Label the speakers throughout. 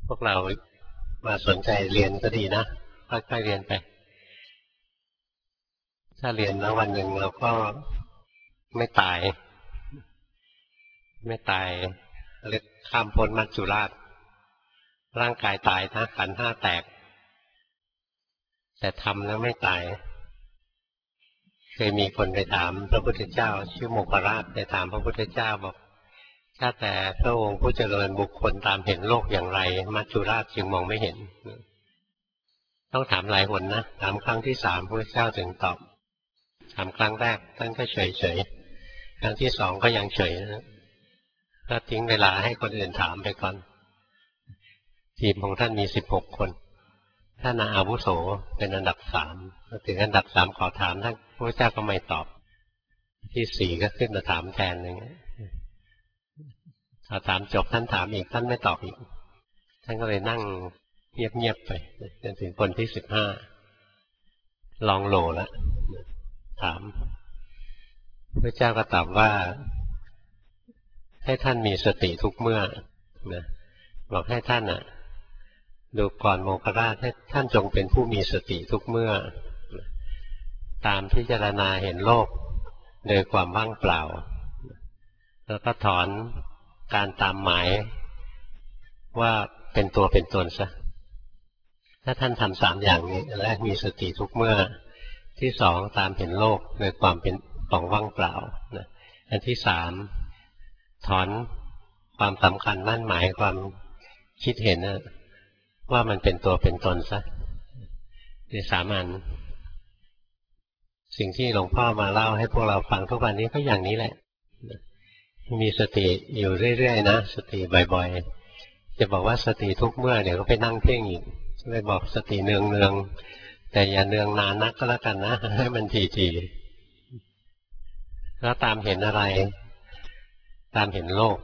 Speaker 1: พวกเรามาสนใจเรียนก็ดีนะค่อยๆเรียนไปถ้าเรียนแล้ววันหนึ่งเราก็ไม่ตายเรียกข้ามพ้นมัจจุราชร่างกายตายนะขันธ์ห้าแตกแต่ทำแล้วไม่ตายเคยมีคนไปถามพระพุทธเจ้าชื่อโมคคราชไปถามพระพุทธเจ้าบอกถ้าแต่พระองค์ผู้เจริญบุคคลตามเห็นโลกอย่างไรมัจจุราชจึงมองไม่เห็นต้องถามหลายหนนะถามครั้งที่3พระพุทธเจ้าถึงตอบถามครั้งแรกท่านก็เฉยครั้งที่2ก็ยังเฉยนะก็ทิ้งเวลาให้คนอื่นถามไปก่อนทีมของท่านมี16 คนท่านอาวุโสเป็นอันดับ3ถึงอันดับ3ขอถามท่านพระเจ้าก็ไม่ตอบที่4ก็ขึ้นมาถามแทนอย่างเงี้ยพอถามจบท่านถามอีกท่านไม่ตอบอีกท่านก็เลยนั่งเงียบๆไปจนถึงคนที่15ลองโหลแล้วถามพระเจ้าก็ตอบว่าให้ท่านมีสติทุกเมื่อนะบอกให้ท่านดูก่อนโมคคราชให้ท่านจงเป็นผู้มีสติทุกเมื่อตามพิจารณาเห็นโลกโดยความว่างเปล่าแล้วก็ถอนการตามหมายว่าเป็นตัวเป็นตนซะถ้าท่านทำ3อย่างนี้แรกมีสติทุกเมื่อที่2ตามเห็นโลกโดยความเป็นของว่างเปล่านะอันที่3ถอนความสำคัญมั่นหมายความคิดเห็นว่ามันเป็นตัวเป็นตนซะใน3 อันสิ่งที่หลวงพ่อมาเล่าให้พวกเราฟังทุกวันนี้ก็อย่างนี้แหละมีสติอยู่เรื่อยๆนะสติบ่อยๆจะบอกว่าสติทุกเมื่อเดี๋ยวก็ไปนั่งเพ่งอีกเลยบอกสติเนืองๆแต่อย่าเนืองนานนักก็แล้วกันนะให้มันทีๆแล้วตามเห็นอะไรตามเห็นโลก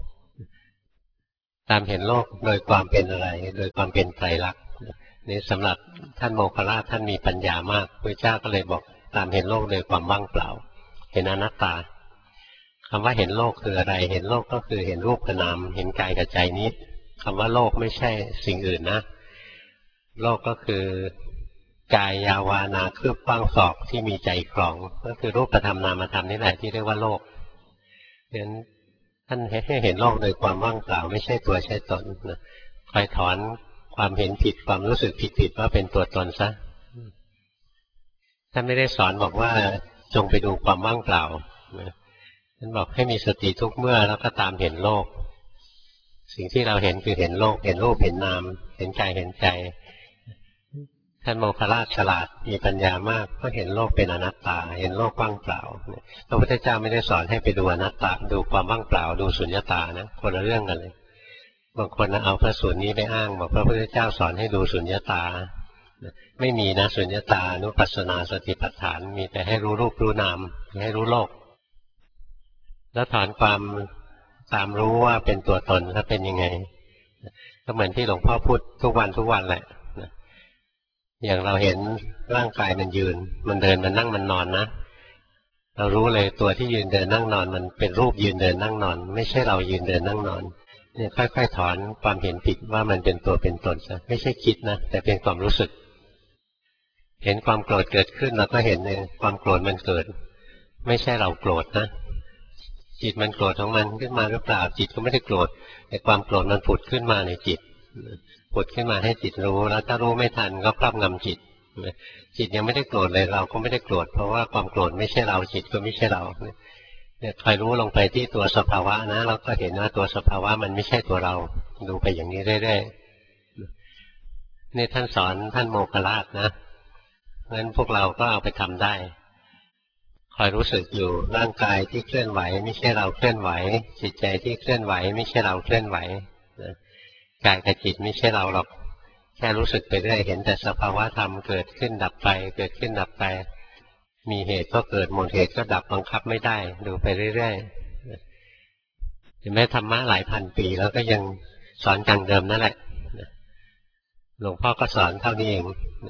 Speaker 1: ตามเห็นโลกโดยความเป็นอะไรโดยความเป็นไตรลักษณ์นี่สำหรับท่านโมคคัลลาท่านมีปัญญามากพระเจ้าก็เลยบอกตามเห็นโลกโดยความว่างเปล่าเห็นอนัตตาคำว่าเห็นโลกคืออะไรเห็นโลกก็คือเห็นรูปกับนามเห็นกายกับใจนี้คำว่าโลกไม่ใช่สิ่งอื่นนะโลกก็คือกายยาวานาคืบกว้างศอกที่มีใจครองก็คือรูปธรรมนามธรรมนี่แหละที่เรียกว่าโลกเพราะฉะนั้นท่านให้เห็นโลกโดยความว่างเปล่าไม่ใช่ตัวใช่ตนนะคอยถอนความเห็นผิดความรู้สึกผิดว่าเป็นตัวตนซะท่านไม่ได้สอนบอกว่าจงไปดูความว่างเปล่าท่านบอกให้มีสติทุกเมื่อแล้วก็ตามเห็นโลกสิ่งที่เราเห็นคือเห็นโลกเห็นรูปเห็นนามเห็นกายเห็นใจท่านโมคคัลลาฉลาดมีปัญญามากก็เห็นโลกเป็นอนัตตาเห็นโลกว่างเปล่าพระพุทธเจ้าไม่ได้สอนให้ไปดูอนัตตาดูความว่างเปล่าดูสุญญตานะคนละเรื่องกันเลยบางคนเอาพระสูตรนี้ไปอ้างบอกพระพุทธเจ้าสอนให้ดูสุญญตาไม่มีนะสุญญตานุปัสสนาสติปัฏฐานมีแต่ให้รู้รูปรู้นามให้รู้โลกแล้วถอนความตามรู้ว่าเป็นตัวตนถ้าเป็นยังไงก็เหมือนที่หลวงพ่อพูดทุกวันแหละอย่างเราเห็นร่างกายมันยืนมันเดินมันนั่งมันนอนนะเรารู้เลยตัวที่ยืนเดินนั่งนอนมันเป็นรูปยืนเดินนั่งนอนไม่ใช่เรายืนเดินนั่งนอนเนี่ยค่อยๆถอนความเห็นผิดว่ามันเป็นตัวเป็นตนซะไม่ใช่คิดนะแต่เป็นความรู้สึกเห็นความโกรธเกิดขึ้นเราก็เห็นเลยความโกรธมันเกิดไม่ใช่เราโกรธนะจิตมันโกรธของมันขึ้นมาหรือเปล่าจิตก็ไม่ได้โกรธแต่ความโกรธมันผุดขึ้นมาในจิตผุดขึ้นมาให้จิตรู้แล้วถ้ารู้ไม่ทันก็ครอบงำจิตจิตยังไม่ได้โกรธเลยเราก็ไม่ได้โกรธเพราะว่าความโกรธไม่ใช่เราจิตก็ไม่ใช่เราเนี่ยคอยรู้ลงไปที่ตัวสภาวะนะเราก็เห็นว่าตัวสภาวะมันไม่ใช่ตัวเราดูไปอย่างนี้เรื่อยๆนี่ท่านสอนท่านโมคคัลลานะงั้นพวกเราก็เอาไปทำได้คอยรู้สึกอยู่ร่างกายที่เคลื่อนไหวไม่ใช่เราเคลื่อนไหวจิตใจที่เคลื่อนไหวไม่ใช่เราเคลื่อนไหวกายกับจิตไม่ใช่เราหรอกแค่รู้สึกไปเรื่อยเห็นแต่สภาวะธรรมเกิดขึ้นดับไปเกิดขึ้นดับไปมีเหตุก็เกิดหมดเหตุก็ดับบังคับไม่ได้ดูไปเรื่อยๆถึงแม้ธรรมะหลายพันปีแล้วก็ยังสอนอย่างเดิมนั่นแหละหลวงพ่อก็สอนเท่านี้เอง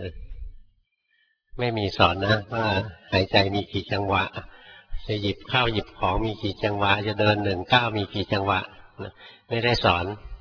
Speaker 1: ไม่มีสอนนะว่าหายใจมีกี่จังหวะจะหยิบข้าวหยิบของมีกี่จังหวะจะเดิน1 ก้าวมีกี่จังหวะไม่ได้สอน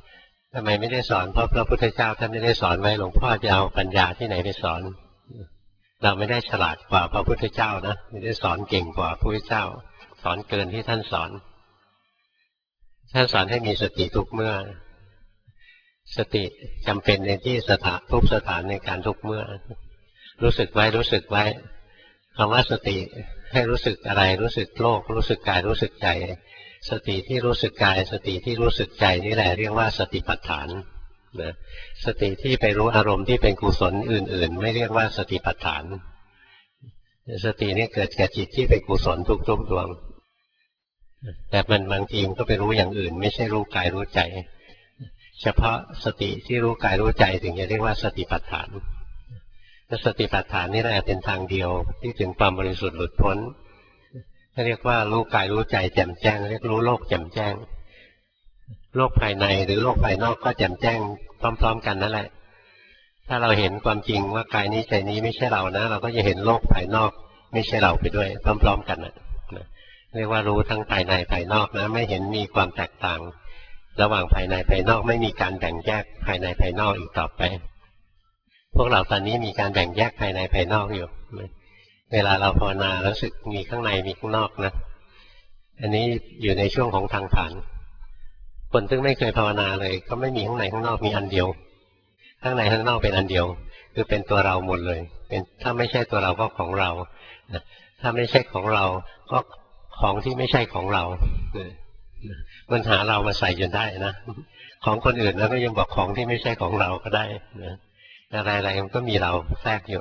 Speaker 1: ทำไมไม่ได้สอนเพราะพระพุทธเจ้าท่านไม่ได้สอนไว้หลวงพ่อจะเอาปัญญาที่ไหนไปสอนเราไม่ได้ฉลาดกว่าพระพุทธเจ้านะไม่ได้สอนเก่งกว่าพระพุทธเจ้าสอนเกินที่ท่านสอนท่านสอนให้มีสติทุกเมื่อสติจำเป็นในที่ทุกสถานในการทุกเมื่อรู้สึกไว้รู้สึกไว้คำว่าสติให้รู้สึกอะไรรู้สึกโลกรู้สึกกายรู้สึกใจสติที่รู้สึกกายสติที่รู้สึกใจนี่แหละเรียกว่าสติปัฏฐานนะสติที่ไปรู้อารมณ์ที่เป็นกุศลอื่นๆไม่เรียกว่าสติปัฏฐานสตินี่เกิดแก่จิตที่เป็นกุศลทุกดวงแต่มันบางทีมันก็ไปรู้อย่างอื่นไม่ใช่รู้กายรู้ใจเฉพาะสติที่รู้กายรู้ใจถึงจะเรียกว่าสติปัฏฐานสติปัฏฐานนี่แหละเป็นทางเดียวที่ถึงความบริสุทธิ์หลุดพ้นเรียกว่ารู้กายรู้ใจแจ่มแจ้งเรียกรู้โลกแจ่มแจ้งโลกภายในหรือโลกภายนอกก็แจ่มแจ้งพร้อมๆกันนั่นแหละถ้าเราเห็นความจริงว่ากายนี้ใจนี้ไม่ใช่เรานะเราก็จะเห็นโลกภายนอกไม่ใช่เราไปด้วยพร้อมๆกันนะเรียกว่ารู้ทั้งภายในภายนอกนะไม่เห็นมีความแตกต่างระหว่างภายในภายนอกไม่มีการแบ่งแยกภายในภายนอกอีกต่อไปพวกเราตอนนี้มีการแบ่งแยกภายในภายนอกอยู่เวลาเราภาวนารู้สึกมีข้างในมีข้างนอกนะอันนี้อยู่ในช่วงของทางผ่านคนซึ่งไม่เคยภาวนาเลยก็ไม่มีข้างในข้างนอกมีอันเดียวข้างในข้างนอกเป็นอันเดียวคือเป็นตัวเราหมดเลยเป็นถ้าไม่ใช่ตัวเราก็ของเราถ้าไม่ใช่ของเราก็ของที่ไม่ใช่ของเรามันหาเรามาใส่จนได้นะของคนอื่นแล้วก็ยังบอกของที่ไม่ใช่ของเราก็ได้นะอะไรๆมันก็มีเราแทรกอยู่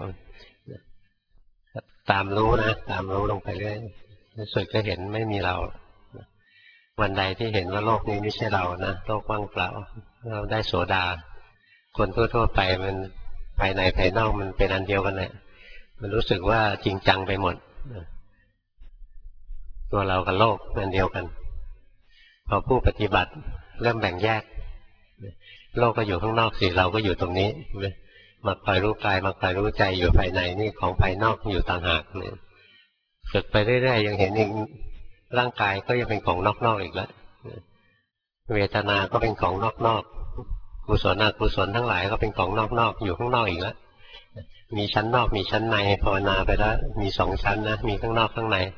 Speaker 1: ตามรู้นะตามรู้ลงไปเรื่อยสุดก็เห็นไม่มีเราวันใดที่เห็นว่าโลกนี้ไม่ใช่เรานะโลกว่างเปล่าเราได้โสดาคนทั่วๆไปมันภายในภายนอกมันเป็นอันเดียวกันแหละมันรู้สึกว่าจริงจังไปหมดตัวเรากับโลกอันเดียวกันพอผู้ปฏิบัติเริ่มแบ่งแยกโลกก็อยู่ข้างนอกสิเราก็อยู่ตรงนี้มาคอยรู้กายมาคอยรู้ใจอยู่ภายในนี่ของภายนอกอยู่ต่างหากเนี่ยฝึกไปเรื่อยๆยังเห็นอีกร่างกายก็ยังเป็นของนอกๆอีกแล้วเวทนาก็เป็นของนอกๆกุศลอกุศลทั้งหลายก็เป็นของนอกๆอยู่ข้างนอกอีกแล้วมีชั้นนอกมีชั้นในภาวนาไปแล้วมีสองชั้นนะมีข้างนอกข้างใน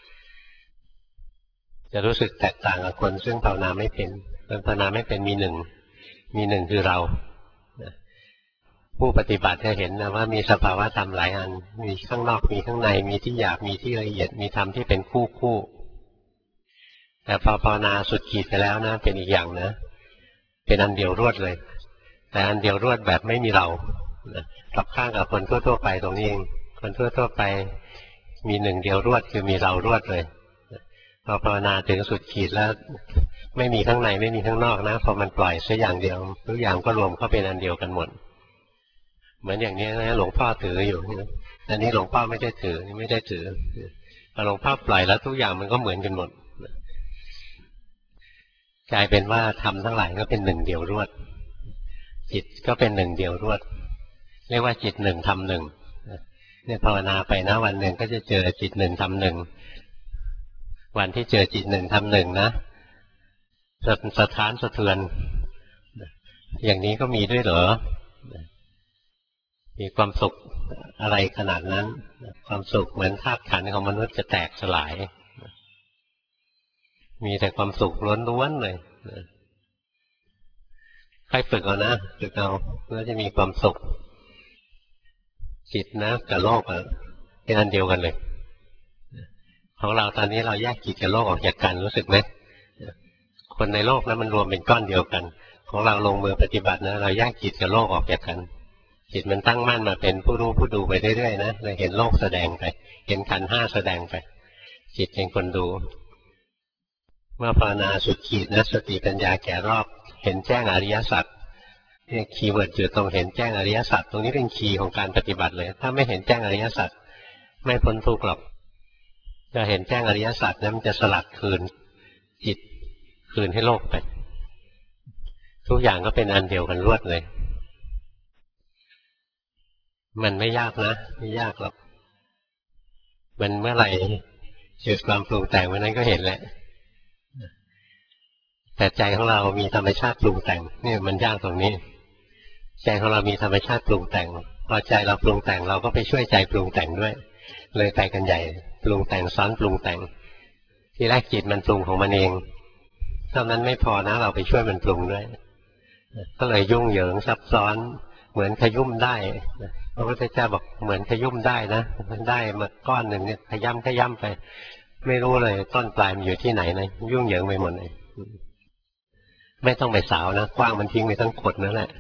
Speaker 1: จะรู้สึกแตกต่างกับคนซึ่งภาวนาไม่เป็นภาวนาไม่เป็นมีหนึ่งคือเราผู้ปฏิบัติจะเห็นนะว่ามีสภาวะธรรมหลายอันมีข้างนอกมีข้างในมีที่หยาบมีที่ละเอียดมีธรรมที่เป็นคู่แต่พอภาวนาสุดขีดไปแล้วนะเป็นอีกอย่างนะเป็นอันเดียวรวดเลยแต่อันเดียวรวดแบบไม่มีเรากลับข้างกับคนทั่วๆไปตรงนี้เองคนทั่วๆไปมีหนึ่งเดียวรวดคือมีเรารวดเลยพอภาวนาถึงสุดขีดแล้วไม่มีข้างในไม่มีข้างนอกนะพอมันปล่อยสักอย่างเดียวทุกอย่างก็รวมเข้าเป็นอันเดียวกันหมดเหมือนอย่างนี้นะหลวงพ่อถืออยู่อันนี้หลวงพ่อไม่ได้ถือนี่ไม่ได้ถือพอหลวงพ่อปล่อยแล้วทุกอย่างมันก็เหมือนกันหมดกลายเป็นว่าธรรมทั้งหลายก็เป็นหนึ่งเดียวรวดจิตก็เป็นหนึ่งเดียวรวดเรียกว่าจิตหนึ่งธรรมหนึ่งเนี่ยภาวนาไปนะวันหนึ่งก็จะเจอจิตหนึ่งธรรมหนึ่งวันที่เจอจิตหนึ่งธรรมหนึ่งนะสะท้านสะเทือนอย่างนี้ก็มีด้วยเหรอมีความสุขอะไรขนาดนั้นความสุขเหมือนธาตุขันธ์ของมนุษย์จะแตกสลายมีแต่ความสุขล้วนๆเลยใครฝึกเอานะฝึกเอาแล้วจะมีความสุขจิตนะกับโลกเป็นอันเดียวกันเลยของเราตอนนี้เราแยกจิตกับโลกออกจากกันรู้สึกไหมคนในโลกนะมันรวมเป็นก้อนเดียวกันของเราลงมือปฏิบัตินะเราแยกจิตกับโลกออกจากกันจิตมันตั้งมั่นมาเป็นผู้รู้ผู้ดูไปเรื่อยๆนะเราเห็นโลกแสดงไปเห็นขันธ์ห้าแสดงไปจิตเป็นคนดูเมื่อภาวนาสุดขีดนะสติปัญญาแก่รอบเห็นแจ้งอริยสัจนี่คีย์เวิร์ดอยู่ตรงเห็นแจ้งอริยสัจตรงนี้เป็นคีย์ของการปฏิบัติเลยถ้าไม่เห็นแจ้งอริยสัจไม่พ้นทุกข์หรอกจะเห็นแจ้งอริยสัจนั้นมันจะสลัดคืนจิตคืนให้โลกไปทุกอย่างก็เป็นอันเดียวกันรวดเลยมันไม่ยากนะไม่ยากหรอกมันเมื่อไหร่เกิดความปรุงแต่งวันนั้นก็เห็นแหละแต่ใจของเรามีธรรมชาติปรุงแต่งนี่มันยากตรงนี้ใจของเรามีธรรมชาติปรุงแต่งพอใจเราปรุงแต่งเราก็ไปช่วยใจปรุงแต่งด้วยเลยไปกันใหญ่ปรุงแต่งซ้อนปรุงแต่งที่แรกจิตมันปรุงของมันเองเท่านั้นไม่พอนะเราไปช่วยมันปรุงด้วยก็เลยยุ่งเหยิงซับซ้อนเหมือนขยุ่มได้พระพุทธเจ้าบอกเหมือนขยุ่มได้นะมันได้มาก้อนหนึ่งเนี่ยขย่ำไปไม่รู้เลยต้นปลายมันอยู่ที่ไหนนะยุ่งเหยิงไปหมดเลยไม่ต้องไปสาวนะกว้างมันทิ้งไปทั้งขดนั่นแหละ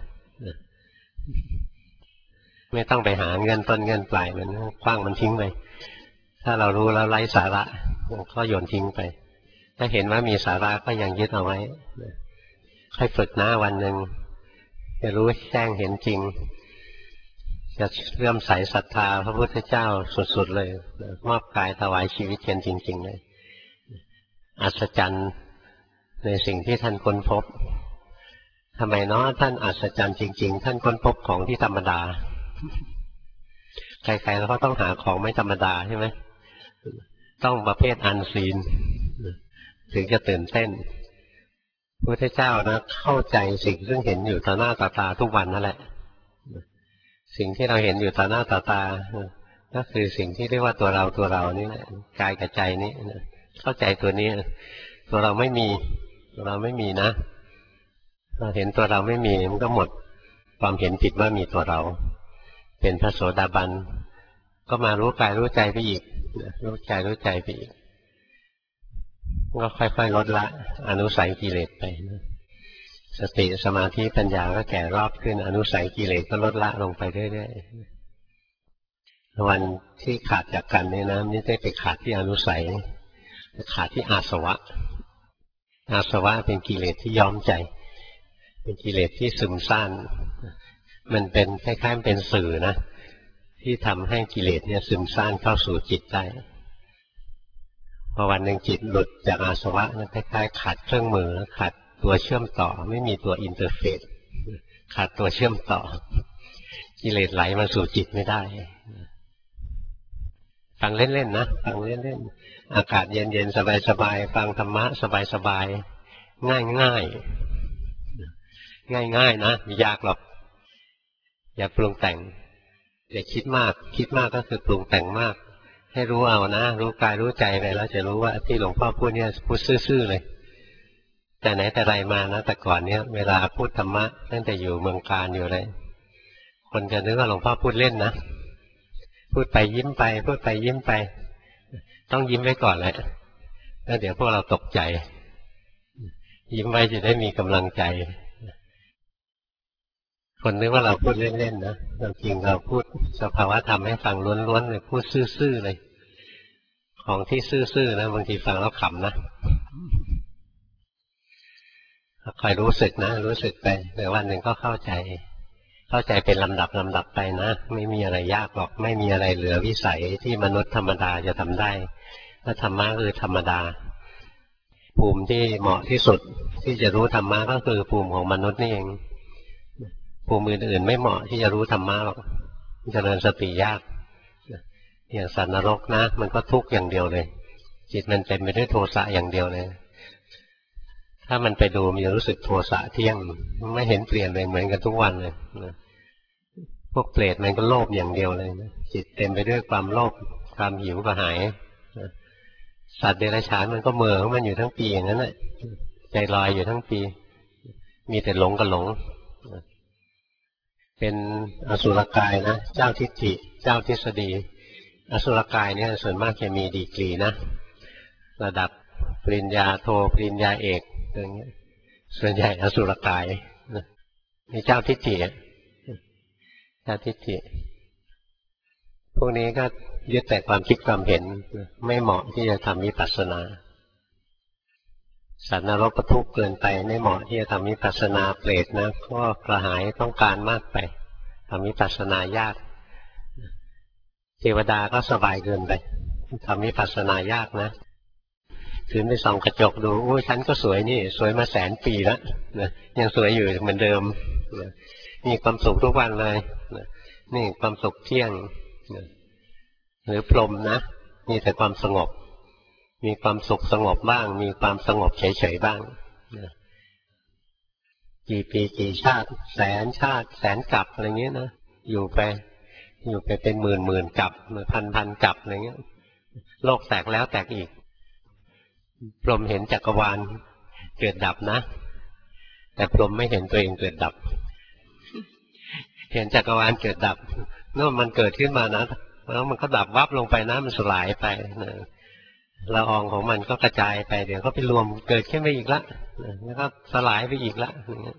Speaker 1: ไม่ต้องไปหาเงินต้นเงินปลายมันกว้างมันทิ้งไปถ้าเรารู้แล้วไร้สาระก็โยนทิ้งไปถ้าเห็นว่ามีสาระก็ยังยึดเอาไว้ค่อยฝึกนะวันหนึ่งจะรู้แจ้งเห็นจริงจะเริ่มใส่ศรัทธาพระพุทธเจ้าสุดๆเลยมอบกายถวายชีวิตกันจริงๆเลยอัศจรรย์ในสิ่งที่ท่านค้นพบทำไมเนาะท่านอัศจรรย์จริงๆท่านค้นพบของที่ธรรมดาใครๆแล้วก็ต้องหาของไม่ธรรมดาใช่ไหมต้องประเภทอันซีนถึงจะตื่นเต้นพระพุทธเจ้านะเข้าใจสิ่งซึ่งเห็นอยู่ต่อหน้าต่อตาทุกวันนั่นแหละสิ่งที่เราเห็นอยู่ต่อหน้าต่อตาก็คือสิ่งที่เรียกว่าตัวเรานี่แหละกายกับใจนี้เข้าใจตัวนี้ตัวเราไม่มีนะเราเห็นตัวเราไม่มีมันก็หมดความเห็นผิดว่ามีตัวเราเป็นพระโสดาบันก็มารู้กายรู้ใจไปอีกรู้ใจไปอีกก็ค่อยๆลดละอนุสัยกิเลสไปสติสมาธิปัญญาก็แก่รอบขึ้นอนุสัยกิเลสก็ลดละลงไปเรื่อยๆวันที่ขาดจากกันเนี่ยนะไม่ได้ไปขาดที่อนุสัยขาดที่อาสวะเป็นกิเลสที่ย้อมใจเป็นกิเลสที่ซึมซ่านมันเป็นคล้ายๆเป็นสื่อนะที่ทำให้กิเลสเนี่ยซึมซ่านเข้าสู่จิตได้พอวันหนึ่งจิตหลุดจากอาสวะมันคล้ายๆขาดเครื่องมือขาดตัวเชื่อมต่อไม่มีตัวอินเทอร์เฟซขาดตัวเชื่อมต่อกิเลสไหลมาสู่จิตไม่ได้ฟังเล่นๆนะฟังเล่นๆอากาศเย็นๆสบายๆฟังธรรมะสบายๆง่ายนะไม่ยากหรอกอย่าปรุงแต่งอย่าคิดมากก็คือปรุงแต่งมากให้รู้เอานะรู้กายรู้ใจไปแล้วจะรู้ว่าที่หลวงพ่อพูดเนี่ยพูดซื่อๆเลยแต่ไหนแต่ไรมานะแต่ก่อนเนี่ยเวลาพูดธรรมะตั้งแต่อยู่เมืองการอยู่เลยคนจะนึกว่าหลวงพ่อพูดเล่นนะพูดไปยิ้มไปพูดไปยิ้มไปต้องยิ้มไว้ก่อนแหละแล้วเดี๋ยวพวกเราตกใจยิ้มไว้จะได้มีกำลังใจคนนึกว่าเราพูดเล่นๆนะจริงเราพูดสภาวะธรรมให้ฟังล้วนๆเลยพูดซื่อๆเลยของที่ซื่อๆนะบางทีฟังแล้วขำนะคอยรู้สึกนะรู้สึกไปแต่วันหนึ่งก็เข้าใจเป็นลำดับไปนะไม่มีอะไรยากหรอกไม่มีอะไรเหลือวิสัยที่มนุษย์ธรรมดาจะทำได้ถ้าธรรมะคือธรรมดาภูมิที่เหมาะที่สุดที่จะรู้ธรรมะก็คือภูมิของมนุษย์นี่เองภูมิอื่นๆไม่เหมาะที่จะรู้ธรรมะหรอกเจริญสติยากอย่างสัตว์นรกนะมันก็ทุกข์อย่างเดียวเลยจิตมันเต็มไปด้วยโทสะอย่างเดียวเลยถ้ามันไปดูมันจะรู้สึกโทสะเที่ยงไม่เห็นเปลี่ยนเลยเหมือนกันทุกวันเลยพวกเปรตมันก็โลภอย่างเดียวเลยจิตเต็มไปด้วยความโลภความหิวกระหายสัตว์เดรัจฉานมันก็เมื่อมันอยู่ทั้งปีอย่างนั้นแหละใจลอยอยู่ทั้งปีมีแต่หลงกับหลงเป็นอสุรกายนะเจ้าทิฏฐิเจ้าทฤษฎีอสุรกายเนี่ยส่วนมากจะมีดีกรีนะระดับปริญญาโทปริญญาเอกอย่างเงี้ยส่วนใหญ่อสุรกายมีเจ้าทิฏฐิพวกนี้ก็ยึดแต่ความคิดความเห็นไม่เหมาะที่จะทำวิปัสสนาสัตว์นรกก็ทุกข์เกินไปไม่เหมาะที่จะทำวิปัสสนาเปรตนะก็กระหายต้องการมากไปทำวิปัสสนายากเทวดาก็สบายเกินไปทำวิปัสสนายากนะถือไปส่องกระจกดูโอ้ยฉันก็สวยนี่สวยมา100,000 ปีแล้วนะยังสวยอยู่เหมือนเดิมนะมีความสุขทุกวันเลยนะนี่ความสุขเที่ยงนะหรือพรหมนะมีแต่ความสงบมีความสุขสงบบ้างมีความสงบเฉยๆบ้างนะกี่ปีกี่ชาติแสนชาติแสนกลับอะไรเงี้ยนะอยู่ไปเป็นหมื่นกลับพันกลับอะไรเงี้ยโลกแตกแล้วแตกอีกพรหมเห็นจักรวาลเกิดดับนะแต่พรหมไม่เห็นตัวเองเกิดดับเห็นจักรวาลเกิดดับเมื่อมันเกิดขึ้นมานะแล้วมันก็ดับวับลงไปนะมันสลายไปนะละอองของมันก็กระจายไปเดี๋ยวก็ไปรวมเกิดขึ้นไปอีกละแล้วก็สลายไปอีกละ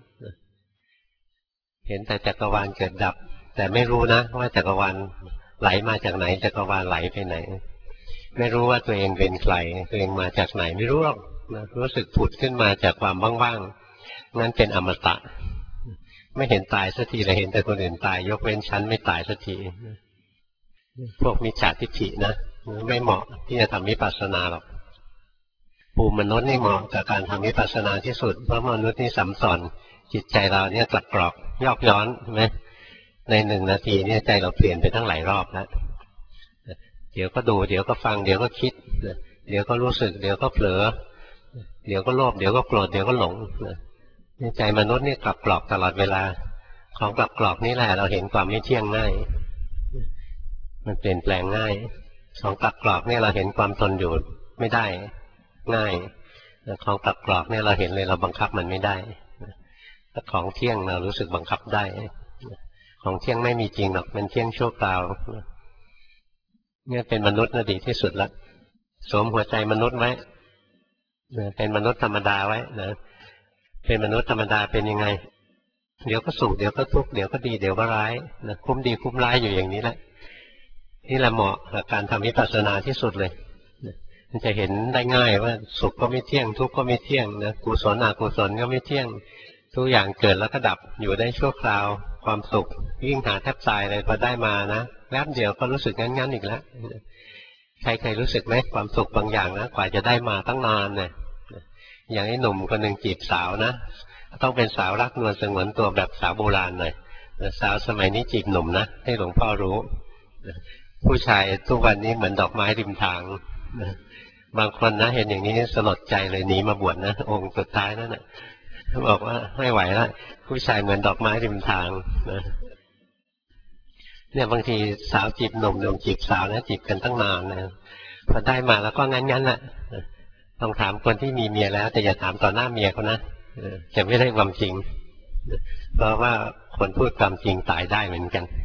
Speaker 1: เห็นแต่จักรวาลเกิดดับแต่ไม่รู้นะว่าจักรวาลไหลมาจากไหนจักรวาลไหลไปไหนไม่รู้ว่าตัวเองเป็นใครตัวเองมาจากไหนไม่รู้หรอกนะรู้สึกผุดขึ้นมาจากความว่างๆงั้นเป็นอมตะไม่เห็นตายสักทีเลยเห็นแต่คนอื่นตายยกเว้นฉันไม่ตายสักทีพวกมิจฉาทิฏฐินะไม่เหมาะที่จะทำวิปัสสนาหรอกภูมิมนุษย์นี่เหมาะกับการทำวิปัสสนาที่สุดเพราะมนุษย์นี่สัมสอนจิตใจเราเนี่ยกลับกรอกยอกย้อนใช่ไหมใน1 นาทีเนี่ยใจเราเปลี่ยนไปทั้งหลายรอบแล้วเดี๋ยวก็ดูเดี๋ยวก็ฟังเดี๋ยวก็คิดเดี๋ยวก็รู้สึกเดี๋ยวก็เผลอเดี๋ยวก็โลภเดี๋ยวก็โกรธเดี๋ยวก็หลงใจมนุษย์นี่กลับกรอกตลอดเวลาของกลับกรอกนี่แหละเราเห็นความไม่เที่ยงง่ายมันเปลี่ยนแปลงง่ายของกลับกรอกเนี่ยเราเห็นความทนอยู่ไม่ได้ง่ายของกลับกรอกเนี่ยเราเห็นเลยเราบังคับมันไม่ได้แต่ของเที่ยงเรารู้สึกบังคับได้ของเที่ยงไม่มีจริงหรอกมันเที่ยงชั่วคราวเนี่ยเป็นมนุษย์น่ะดีที่สุดละสวมหัวใจมนุษย์ไว้เป็นมนุษย์ธรรมดาไว้นะเป็นมนุษย์ธรรมดาเป็นยังไงเดี๋ยวก็สุขเดี๋ยวก็ทุกข์เดี๋ยวก็ดีเดี๋ยวก็ร้ายนะคุ้มดีคุ้มร้ายอยู่อย่างนี้แหละนี่แหละเหมาะกับการทำวิปัสสนาที่สุดเลยมันจะเห็นได้ง่ายว่าสุขก็ไม่เที่ยงทุกข์ก็ไม่เที่ยงนะกุศลอกุศลก็ไม่เที่ยงทุกอย่างเกิดแล้วก็ดับอยู่ได้ชั่วคราวความสุขยิ่งหาแทบตายเลยพอได้มานะแป๊บเดียวก็รู้สึกงั้นอีกแล้วใครรู้สึกไหมความสุขบางอย่างนะกว่าจะได้มาตั้งนานเนี่ยอย่างไอ้หนุ่มคนหนึ่งจีบสาวนะต้องเป็นสาวรักนวลสงวนตัวแบบสาวโบราณหน่อยสาวสมัยนี้จีบหนุ่มนะให้หลวงพ่อรู้ผู้ชายทุกวันนี้เหมือนดอกไม้ริมทางบางคนนะเห็นอย่างนี้สลดใจเลยหนีมาบวชนะองค์สุดท้ายนั่นแหละบอกว่าไม่ไหวแล้วผู้ชายเหมือนดอกไม้ริมทางนะเนี่ยบางทีสาวจีบหนุ่มหนุ่มจีบสาวนะจีบกันตั้งนานนะพอได้มาแล้วก็งั้นแหละต้องถามคนที่มีเมียแล้วแต่อย่าถามต่อหน้าเมียเขานะจะไม่ได้ความจริงเพราะว่าคนพูดความจริงตายได้เหมือนกัน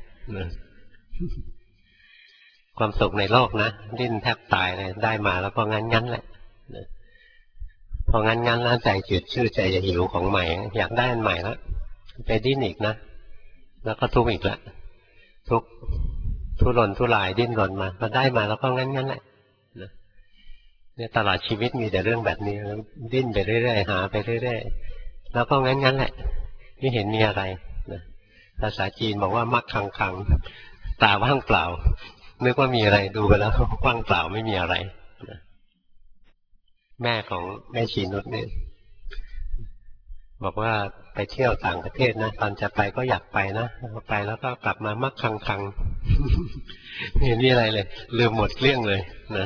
Speaker 1: ความสุขในโลกนะดิ้นแทบตายเลยได้มาแล้วก็งั้นแหละพองั้นแล้วใจจืดชืดใจจะหิวของใหม่อยากได้อันใหม่แล้วไปดิ้นอีกนะแล้วก็ทุกข์อีกละทุรนทุรายดิ้นรนมาพอได้มาแล้วก็งั้นแหละเนี่ยตลอดชีวิตมีแต่เรื่องแบบนี้ดิ้นไปเรื่อยๆหาไปเรื่อยๆแล้วก็งั้นแหละไม่เห็นมีอะไรนะภาษาจีนบอกว่ามักคังตาว่างเปล่านึกว่ามีอะไรดูไปแล้วว่างเปล่าไม่มีอะไรนะแม่ของแม่ชีนุชเนี่ยบอกว่าไปเที่ยวต่างประเทศนะตอนจะไปก็อยากไปนะไปแล้วก็กลับมามักคังไม่เห็นมีอะไรเลยลืมหมดเกลี้ยงเลยนะ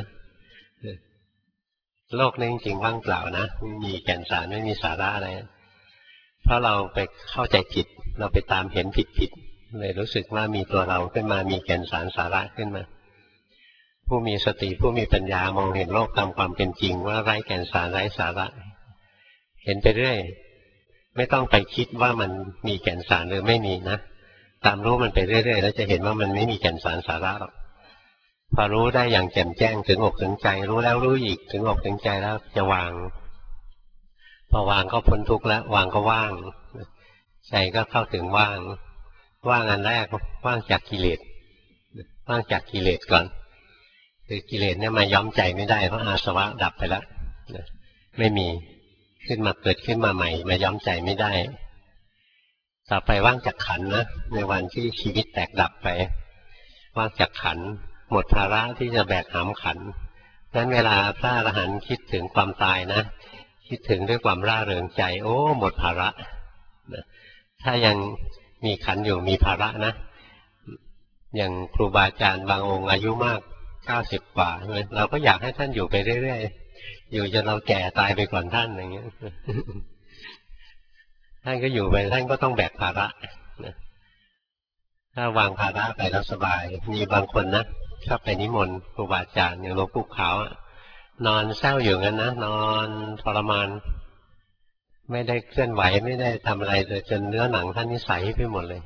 Speaker 1: โลกนี้จริงๆว่างเปล่านะไม่มีแก่นสารไม่มีสาระอะไรเพราะเราไปเข้าใจผิดเราไปตามเห็นผิดเลยรู้สึกว่ามีตัวเราขึ้นมามีแก่นสารสาระขึ้นมาผู้มีสติผู้มีปัญญามองเห็นโลกตามความเป็นจริงว่าไร้แก่นสารไร้สาระเห็นไปเรื่อยไม่ต้องไปคิดว่ามันมีแก่นสารหรือไม่มีนะตามรู้มันไปเรื่อยๆแล้วจะเห็นว่ามันไม่มีแก่นสารสาระหรอกพอรู้ได้อย่างแจ่มแจ้งถึงอกถึงใจรู้แล้วรู้อีกถึงอกถึงใจแล้วจะวางพอวางก็พ้นทุกข์แล้ววางก็ว่างใจก็เข้าถึงว่างอันแรกว่างจากกิเลสว่างจากกิเลสก่อนคือกิเลสเนี่ยมาย้อมใจไม่ได้เพราะอาสวะดับไปแล้วไม่มีขึ้นมาเกิดขึ้นมาใหม่มาย้อมใจไม่ได้ต่อไปว่างจากขันนะในวันที่ชีวิตแตกดับไปว่างจากขันหมดภาระที่จะแบกหามขันนั้นเวลาพระอรหันต์คิดถึงความตายนะคิดถึงด้วยความร่าเริงใจโอ้หมดภาระถ้ายังมีขันอยู่มีภาระนะอย่างครูบาอาจารย์บางองค์อายุมาก90 กว่าเราก็อยากให้ท่านอยู่ไปเรื่อยๆอยู่จนเราแก่ตายไปก่อนท่านอย่างเงี้ยท่านก็อยู่ไปท่านก็ต้องแบกภาระนะถ้าวางภาระไปแล้วสบายมีบางคนนะชอบไปนิมนต์ครูบาอาจารย์อย่างหลวงปู่ขาวนอนเศร้าอยู่งั้นนะนอนทรมานไม่ได้เคลื่อนไหวไม่ได้ทำอะไรเลยจนเนื้อหนังท่านนิสัยไปหมดเลย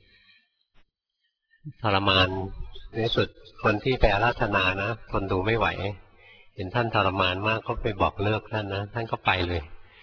Speaker 1: ทรมานในสุดคนที่ไปอาราธนานะทนดูไม่ไหวเห็นท่านทรมานมากก็ไปบอกเลิกท่านนะท่านก็ไปเลย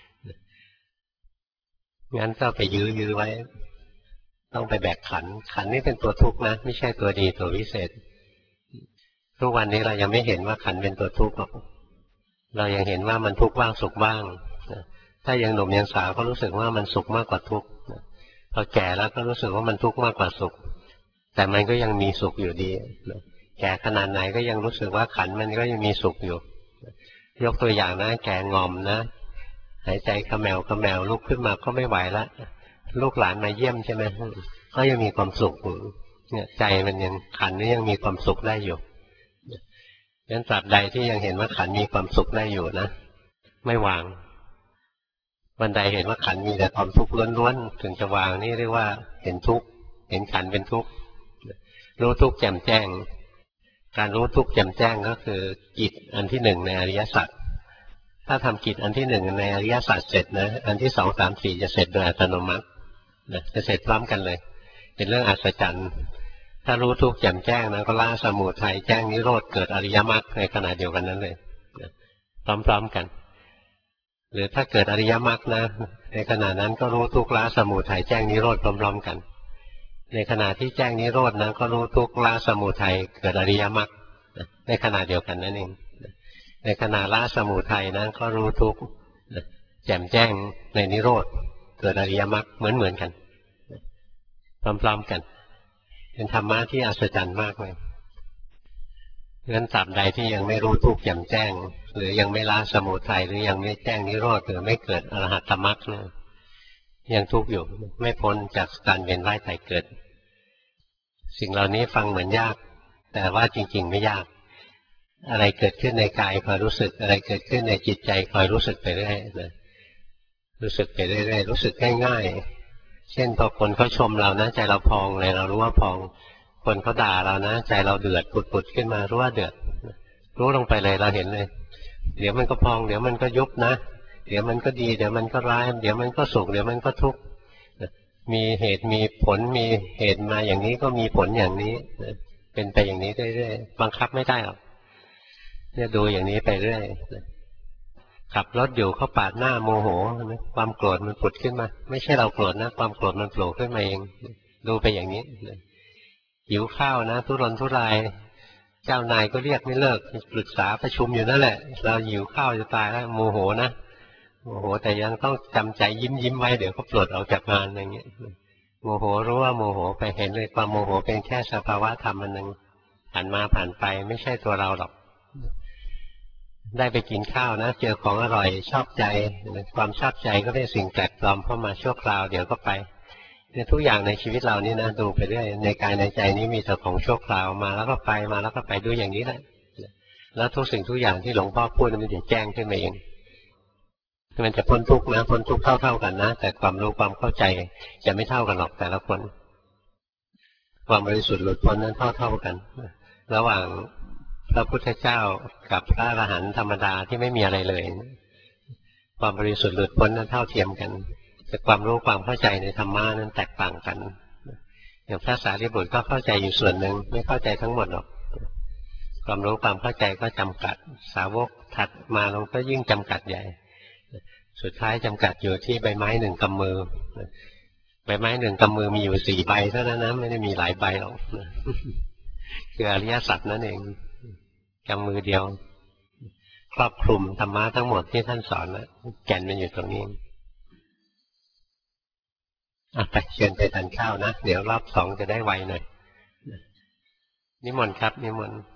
Speaker 1: งั้นก็ไปยื้อไว้ต้องไปแบกขันนี่เป็นตัวทุกข์นะไม่ใช่ตัวดีตัววิเศษทุกวันนี้เรายังไม่เห็นว่าขันเป็นตัวทุกข์หรอกเรายังเห็นว่ามันทุกข์บ้างสุขบ้างถ้ายังหนุ่มยังสาวก็รู้สึกว่ามันสุขมากกว่าทุกข์พอแก่แล้วก็รู้สึกว่ามันทุกข์มากกว่าสุขแต่มันก็ยังมีสุขอยู่ดีแก่ขนาดไหนก็ยังรู้สึกว่าขันมันก็ยังมีสุขอยู่ยกตัวอย่างนะแก่งอมนะหายใจขมแมวลุกขึ้นมาก็ไม่ไหวละลูกหลานมาเยี่ยมใช่ไหมก็ยังมีความสุขเนี่ยใจมันยังขันนี้ยังมีความสุขได้อยู่งั้นตราบใดที่ยังเห็นว่าขันมีความสุขได้อยู่นะไม่วางวันใดเห็นว่าขันมีแต่ความทุกข์ล้วนๆถึงจะวางนี่เรียกว่าเห็นทุกข์เห็นขันเป็นทุกข์รู้ทุกข์แจ่มแจ้งการรู้ทุกข์แจ่มแจ้งก็คือกิจอันที่หนึ่งในอริยสัจถ้าทำกิจอันที่หนึ่งในอริยสัจเสร็จนะอันที่สองสามสี่จะเสร็จโดยอัตโนมัติจะเสร็จพร้อมกันเลยเป็นเรื่องอัศจรรย์ถ้ารู้ทุกข์แจ่มแจ้งนะก็ละสมุทัยแจ้งนิโรธเกิดอริยมรรคในขณะเดียวกันนั้นเลยพร้อมๆกันหรือถ้าเกิดอริยมรรคนะในขณะนั้นก็รู้ทุกข์ละสมุทัยแจ้งนิโรธพร้อมๆกันในขณะที่แจ้งนิโรธนะก็รู้ทุกข์ละสมุทัยเกิดอริยมรรคในขณะเดียวกันนั่นเองในขณะละสมุทัยนะก็รู้ทุกข์แจ่มแจ้งในนิโรธเกิดอริยมรรคเหมือนกันพร้อมๆกันเป็นธรรมะที่อัศจรรย์มากเลยงั้นตราบใดที่ยังไม่รู้ทุกข์แจ่มแจ้งหรือยังไม่ละสมุทัยหรือยังไม่แจ้งนิโรธหรือไม่เกิดอรหัตมรรคนะยังทุกข์อยู่ไม่พ้นจากการเวียนว่ายตายเกิดสิ่งเหล่านี้ฟังเหมือนยากแต่ว่าจริงๆไม่ยากอะไรเกิดขึ้นในกายคอยรู้สึกอะไรเกิดขึ้นในจิตใจคอยรู้สึกไปเรื่อยนะรู้สึกไปเรื่อยๆรู้สึกง่ายๆเช่นพอคนเขาชมเรานะใจเราพองเลยเรารู้ว่าพองคนเขาด่าเรานะใจเราเดือดปุดๆขึ้นมารู้ว่าเดือดรู้ลงไปเลยเราเห็นเลยเดี๋ยวมันก็พองเดี๋ยวมันก็ยุบนะเดี๋ยวมันก็ดีเดี๋ยวมันก็ร้ายเดี๋ยวมันก็สุขเดี๋ยวมันก็ทุกข์มีเหตุมีผลมีเหตุมาอย่างนี้ก็มีผลอย่างนี้เป็นไปอย่างนี้เรื่อยๆบังคับไม่ได้หรอกเนี่ยดูอย่างนี้ไปเรื่อยขับรถอยู่เขาปาดหน้าโมโหความโกรธมันผุดขึ้นมาไม่ใช่เราโกรธนะความโกรธมันโผล่ขึ้นมาเองดูไปอย่างนี้หิวข้าวนะทุรนทุรายเจ้านายก็เรียกไม่เลิกปรึกษาประชุมอยู่นั่นแหละเราหิวข้าวจะตายแล้วโมโหนะโมโหแต่ยังต้องจำใจยิ้มไว้เดี๋ยวก็ปลดออกจากงานอย่างเงี้ยโมโหรู้ว่าโมโหไปเห็นเลยความโมโหเป็นแค่สภาวะธรรมอันหนึ่งผ่านมาผ่านไปไม่ใช่ตัวเราหรอกได้ไปกินข้าวนะเจอของอร่อยชอบใจความชอบใจก็เป็นสิ่งแปลกปลอมเข้ามาชั่วคราวเดี๋ยวก็ไปเนี่ยทุกอย่างในชีวิตเรานี่นะดูไปเรื่อยในกายในใจนี้มีแต่ของชั่วคราวมาแล้วก็ไปมาแล้วก็ไปดูอย่างนี้แหละแล้วทุกสิ่งทุกอย่างที่หลวงพ่อพูดมันจะแจ้งขึ้นมาเองมันจะพ้นทุกข์นะพ้นทุกข์เท่ากันนะแต่ความรู้ความเข้าใจจะไม่เท่ากันหรอกแต่ละคนความบริสุทธิ์หลุดพ้นนั้นเท่ากันระหว่างพระพุทธเจ้ากับพระอรหันต์ธรรมดาที่ไม่มีอะไรเลยความบริสุทธิ์หลุดพ้นนั้นเท่าเทียมกันแต่ความรู้ความเข้าใจในธรรมะนั้นแตกต่างกันอย่างพระสารีบุตรก็เข้าใจอยู่ส่วนหนึ่งไม่เข้าใจทั้งหมดหรอกความรู้ความเข้าใจก็จำกัดสาวกถัดมาลงก็ยิ่งจำกัดใหญ่สุดท้ายจำกัดอยู่ที่ใบไม้หนึ่งกำมือใบไม้หนึ่งกำมือมีอยู่4 ใบเท่านั้นนะไม่ได้มีหลายใบหรอกคืออริยสัจนั่นเองกำมือเดียวครอบคลุมธรรมะทั้งหมดที่ท่านสอนนะแก่นมันอยู่ตรงนี้ไปเชิญไปทานข้าวนะเดี๋ยวรอบ2จะได้ไวหน่อยนิมนต์ครับนิมนต์